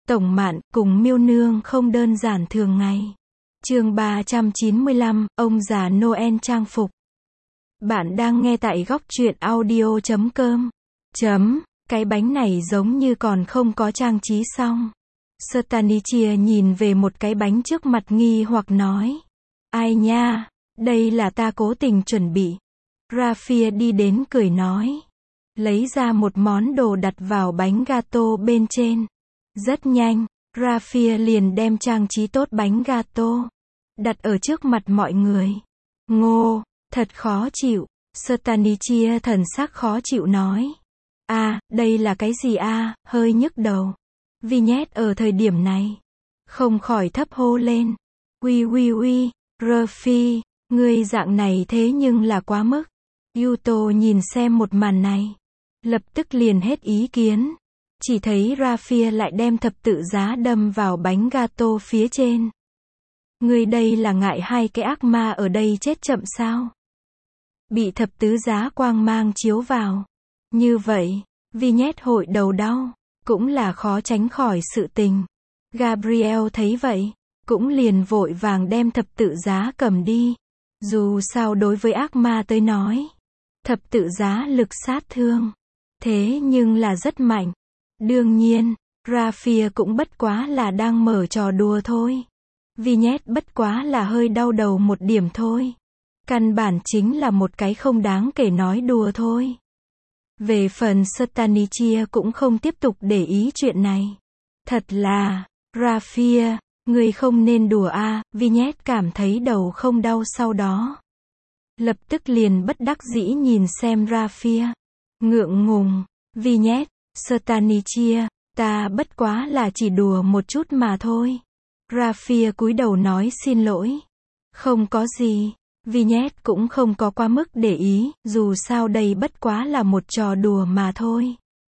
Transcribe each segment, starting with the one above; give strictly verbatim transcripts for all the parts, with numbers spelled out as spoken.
Tổng Mạn, cùng Miêu Nương không đơn giản thường ngày. Chương ba trăm chín mươi lăm, ông già Noel trang phục. Bạn đang nghe tại góc truyện audio chấm com. Chấm, cái bánh này giống như còn không có trang trí xong. Stanichia nhìn về một cái bánh trước mặt nghi hoặc nói. Ai nha, đây là ta cố tình chuẩn bị. Raphia đi đến cười nói. Lấy ra một món đồ đặt vào bánh gato bên trên. Rất nhanh, Raphia liền đem trang trí tốt bánh gato đặt ở trước mặt mọi người. Ngô, thật khó chịu. Stanichia thần sắc khó chịu nói. À, đây là cái gì a, à, hơi nhức đầu. Vignette ở thời điểm này không khỏi thấp hô lên. Ui ui ui, Raphia, ngươi dạng này thế nhưng là quá mức. Yuto nhìn xem một màn này, lập tức liền hết ý kiến. Chỉ thấy Raphia lại đem thập tự giá đâm vào bánh gato phía trên. Ngươi đây là ngại hai cái ác ma ở đây chết chậm sao? Bị thập tứ giá quang mang chiếu vào. Như vậy, Vignette hội đầu đau, cũng là khó tránh khỏi sự tình. Gabriel thấy vậy, cũng liền vội vàng đem thập tự giá cầm đi. Dù sao đối với ác ma tới nói, thập tự giá lực sát thương, thế nhưng là rất mạnh. Đương nhiên, Raphia cũng bất quá là đang mở trò đùa thôi. Vignette bất quá là hơi đau đầu một điểm thôi. Căn bản chính là một cái không đáng kể nói đùa thôi. Về phần Stanichia cũng không tiếp tục để ý chuyện này. Thật là, Raphia, người không nên đùa a, à, Vignette cảm thấy đầu không đau sau đó. Lập tức liền bất đắc dĩ nhìn xem Raphia. Ngượng ngùng, Vignette, Stanichia, ta bất quá là chỉ đùa một chút mà thôi. Raphia cúi đầu nói xin lỗi. Không có gì. Vignette cũng không có quá mức để ý, dù sao đây bất quá là một trò đùa mà thôi.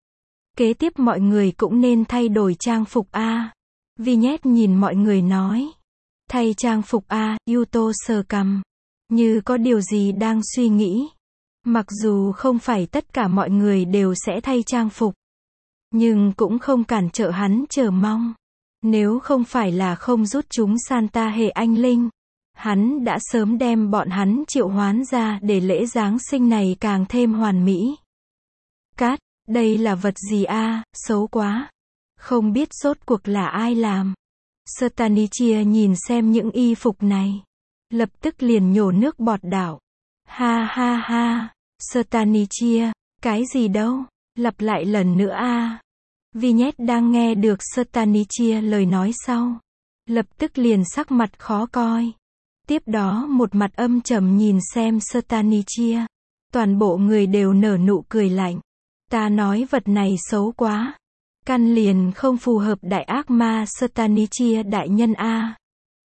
Kế tiếp mọi người cũng nên thay đổi trang phục a. À. Vignette nhìn mọi người nói. Thay trang phục a, à, Yuto sờ cằm, như có điều gì đang suy nghĩ. Mặc dù không phải tất cả mọi người đều sẽ thay trang phục, nhưng cũng không cản trở hắn chờ mong. Nếu không phải là không rút chúng Santa hệ anh linh, hắn đã sớm đem bọn hắn triệu hoán ra để lễ Giáng sinh này càng thêm hoàn mỹ. Cát, đây là vật gì a, à, xấu quá. Không biết rốt cuộc là ai làm. Stanichia nhìn xem những y phục này, lập tức liền nhổ nước bọt đảo. Ha ha ha, Stanichia, cái gì đâu, lặp lại lần nữa a. À. Vignette đang nghe được Stanichia lời nói sau, lập tức liền sắc mặt khó coi. Tiếp đó một mặt âm trầm nhìn xem Stanichia. Toàn bộ người đều nở nụ cười lạnh. Ta nói vật này xấu quá. Căn liền không phù hợp đại ác ma Stanichia đại nhân a. À.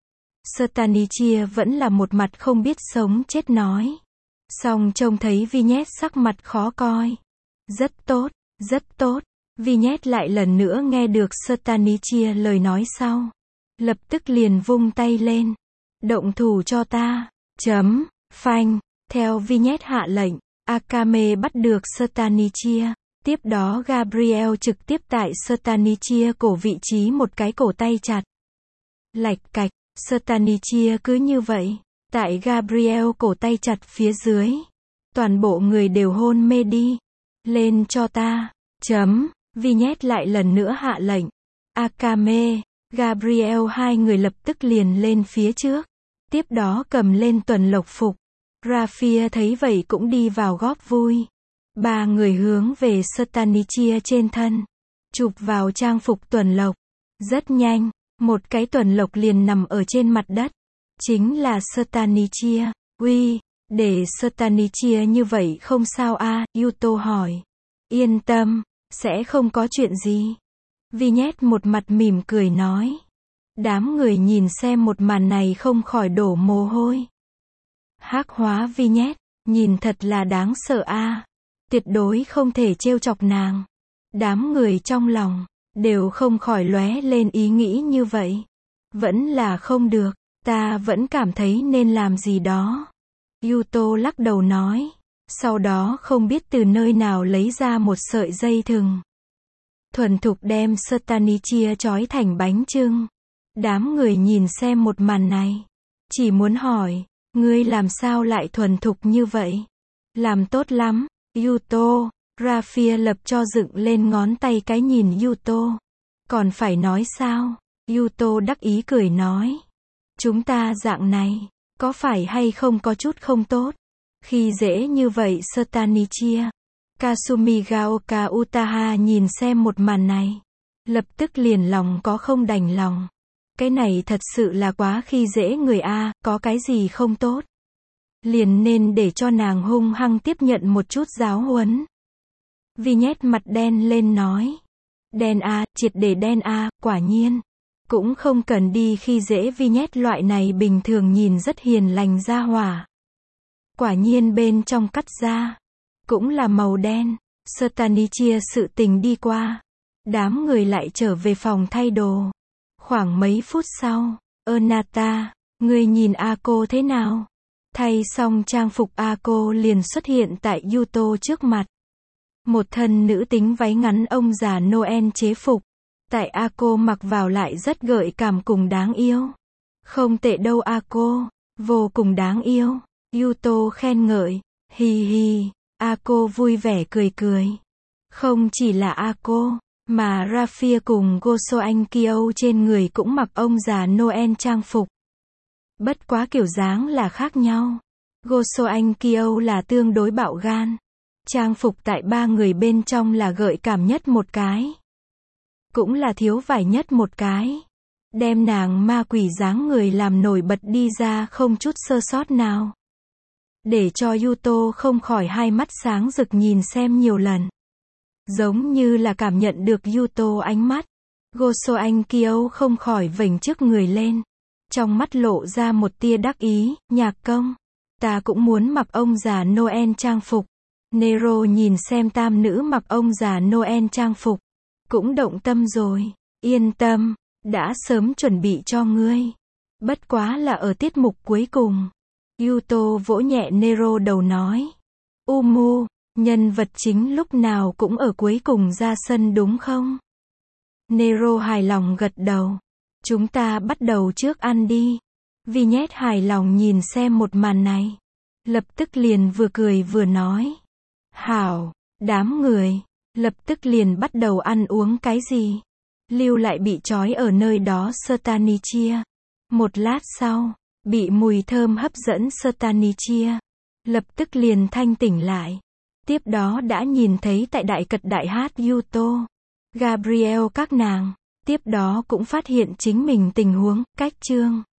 Stanichia vẫn là một mặt không biết sống chết nói. Song trông thấy Vignette sắc mặt khó coi. Rất tốt, rất tốt. Vignette lại lần nữa nghe được Stanichia lời nói sau. Lập tức liền vung tay lên. Động thủ cho ta. Chấm, phanh. Theo Vignette hạ lệnh, Akame bắt được Stanichia. Tiếp đó Gabriel trực tiếp tại Stanichia cổ vị trí một cái cổ tay chặt. Lạch cạch, Stanichia cứ như vậy. Tại Gabriel cổ tay chặt phía dưới. Toàn bộ người đều hôn mê đi. Lên cho ta. Chấm, Vignette lại lần nữa hạ lệnh. Akame, Gabriel hai người lập tức liền lên phía trước. Tiếp đó cầm lên tuần lộc phục. Raphia thấy vậy cũng đi vào góp vui. Ba người hướng về Stanichia trên thân. Chụp vào trang phục tuần lộc. Rất nhanh, một cái tuần lộc liền nằm ở trên mặt đất. Chính là Stanichia. Uy, để Stanichia như vậy không sao a, à, Yuto hỏi. Yên tâm, sẽ không có chuyện gì. Vignette một mặt mỉm cười nói. Đám người nhìn xem một màn này không khỏi đổ mồ hôi. Hắc hóa Vignette, nhìn thật là đáng sợ a. À. Tuyệt đối không thể trêu chọc nàng. Đám người trong lòng đều không khỏi lóe lên ý nghĩ như vậy. Vẫn là không được, ta vẫn cảm thấy nên làm gì đó. Yuto lắc đầu nói. Sau đó không biết từ nơi nào lấy ra một sợi dây thừng. thuần thục đem Stanichia trói thành bánh chưng. Đám người nhìn xem một màn này, chỉ muốn hỏi, ngươi làm sao lại thuần thục như vậy? Làm tốt lắm, Yuto. Rafia lập cho dựng lên ngón tay cái nhìn Yuto. Còn phải nói sao? Yuto đắc ý cười nói. Chúng ta dạng này, có phải hay không có chút không tốt? Khi dễ như vậy Stanichia. Kasumi Gaoka Utaha nhìn xem một màn này, lập tức liền lòng có không đành lòng. Cái này thật sự là quá khi dễ người a, có cái gì không tốt? Liền nên để cho nàng hung hăng tiếp nhận một chút giáo huấn. Vignette mặt đen lên nói. Đen a, triệt để đen a, quả nhiên. Cũng không cần đi khi dễ Vignette loại này bình thường nhìn rất hiền lành ra hỏa. Quả nhiên bên trong cắt ra, cũng là màu đen. Stanichia sự tình đi qua. Đám người lại trở về phòng thay đồ. Khoảng mấy phút sau, Onata, ngươi nhìn Ako thế nào? Thay xong trang phục Ako liền xuất hiện tại Yuto trước mặt. Một thân nữ tính váy ngắn ông già Noel chế phục. Tại Ako mặc vào lại rất gợi cảm cùng đáng yêu. Không tệ đâu Ako, vô cùng đáng yêu. Yuto khen ngợi, hi hi, Ako vui vẻ cười cười. Không chỉ là Ako, mà Rafia cùng Goso Anh Kyo trên người cũng mặc ông già Noel trang phục. Bất quá kiểu dáng là khác nhau. Goso Anh Kyo là tương đối bạo gan. Trang phục tại ba người bên trong là gợi cảm nhất một cái. Cũng là thiếu vải nhất một cái. Đem nàng ma quỷ dáng người làm nổi bật đi ra không chút sơ sót nào. Để cho Yuto không khỏi hai mắt sáng rực nhìn xem nhiều lần. Giống như là cảm nhận được Yuto ánh mắt. Goso Anh Kyo không khỏi vểnh trước người lên. Trong mắt lộ ra một tia đắc ý, nhạc công. Ta cũng muốn mặc ông già Noel trang phục. Nero nhìn xem tam nữ mặc ông già Noel trang phục. Cũng động tâm rồi. Yên tâm, đã sớm chuẩn bị cho ngươi. Bất quá là ở tiết mục cuối cùng. Yuto vỗ nhẹ Nero đầu nói. Umu, nhân vật chính lúc nào cũng ở cuối cùng ra sân đúng không? Nero hài lòng gật đầu. Chúng ta bắt đầu trước ăn đi. Vignette hài lòng nhìn xem một màn này. Lập tức liền vừa cười vừa nói. Hảo, đám người, lập tức liền bắt đầu ăn uống cái gì? Lưu lại bị trói ở nơi đó Stanichia. Một lát sau, bị mùi thơm hấp dẫn Stanichia. Lập tức liền thanh tỉnh lại. Tiếp đó đã nhìn thấy tại đại cật đại hát Yuto, Gabriel các nàng. Tiếp đó cũng phát hiện chính mình tình huống, cách chương.